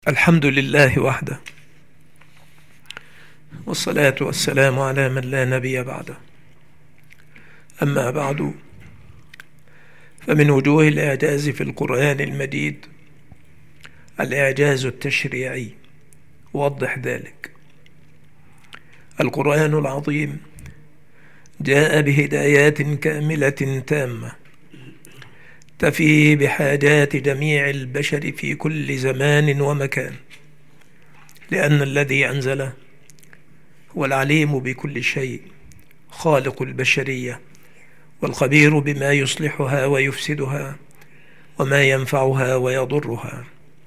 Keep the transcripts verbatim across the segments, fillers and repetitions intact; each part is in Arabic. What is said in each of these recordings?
الحمد لله وحده، والصلاة والسلام على من لا نبي بعده. أما بعد، فمن وجوه الإعجاز في القرآن المجيد الإعجاز التشريعي. وضح ذلك. القرآن العظيم جاء بهدايات كاملة تامة تفي بحاجات جميع البشر في كل زمان ومكان، لأن الذي أنزله هو العليم بكل شيء، خالق البشرية، والخبير بما يصلحها ويفسدها وما ينفعها ويضرها.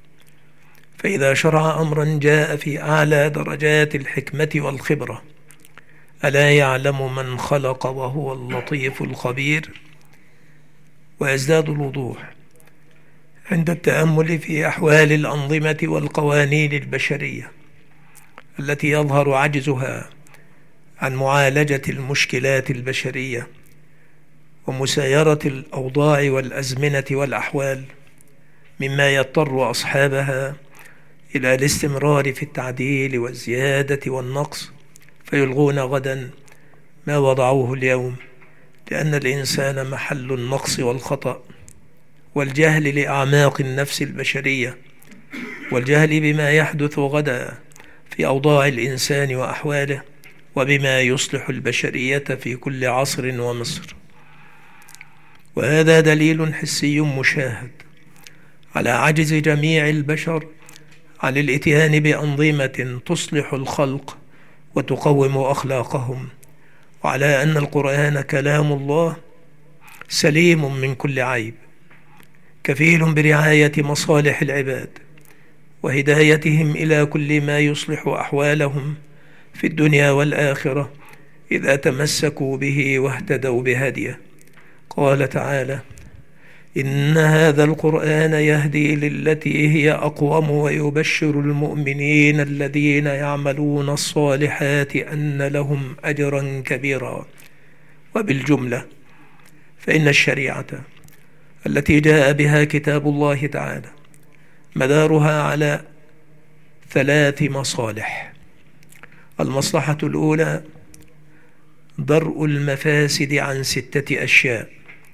فإذا شرع أمرا جاء في أعلى درجات الحكمة والخبرة، ألا يعلم من خلق وهو اللطيف الخبير؟ ويزداد الوضوح عند التأمل في أحوال الأنظمة والقوانين البشرية التي يظهر عجزها عن معالجة المشكلات البشرية ومسايرة الأوضاع والأزمنة والأحوال، مما يضطر أصحابها إلى الاستمرار في التعديل والزيادة والنقص، فيلغون غدا ما وضعوه اليوم، لأن الإنسان محل النقص والخطأ والجهل لأعماق النفس البشرية، والجهل بما يحدث غدا في أوضاع الإنسان وأحواله، وبما يصلح البشرية في كل عصر ومصر. وهذا دليل حسي مشاهد على عجز جميع البشر عن الإتيان بأنظمة تصلح الخلق وتقوم أخلاقهم، وعلى أن القرآن كلام الله سليم من كل عيب، كفيل برعاية مصالح العباد وهدايتهم إلى كل ما يصلح أحوالهم في الدنيا والآخرة إذا تمسكوا به واهتدوا بهديه. قال تعالى: إن هذا القرآن يهدي للتي هي أقوم ويبشر المؤمنين الذين يعملون الصالحات أن لهم أجرا كبيرا. وبالجملة فإن الشريعة التي جاء بها كتاب الله تعالى مدارها على ثلاث مصالح. المصلحة الأولى درء المفاسد عن ستة أشياء،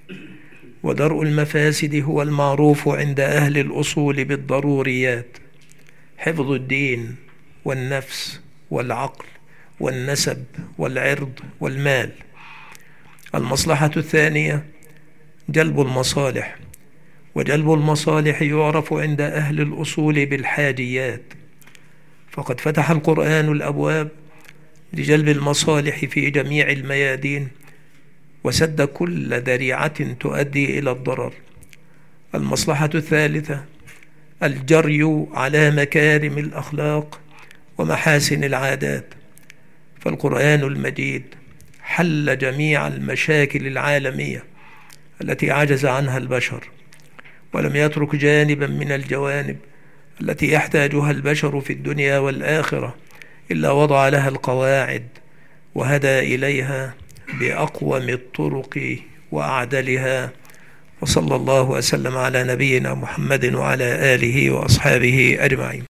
ودرء المفاسد هو المعروف عند أهل الأصول بالضروريات: حفظ الدين والنفس والعقل والنسب والعرض والمال. المصلحة الثانية جلب المصالح، وجلب المصالح يعرف عند أهل الأصول بالحاجيات، فقد فتح القرآن الأبواب لجلب المصالح في جميع الميادين، وسد كل ذريعة تؤدي إلى الضرر. المصلحة الثالثة الجري على مكارم الأخلاق ومحاسن العادات، فالقرآن المجيد حل جميع المشاكل العالمية التي عجز عنها البشر، ولم يترك جانبا من الجوانب التي يحتاجها البشر في الدنيا والآخرة إلا وضع لها القواعد وهدى إليها بأقوم الطرق وأعدلها. وصلى الله وسلم على نبينا محمد وعلى آله وأصحابه أجمعين.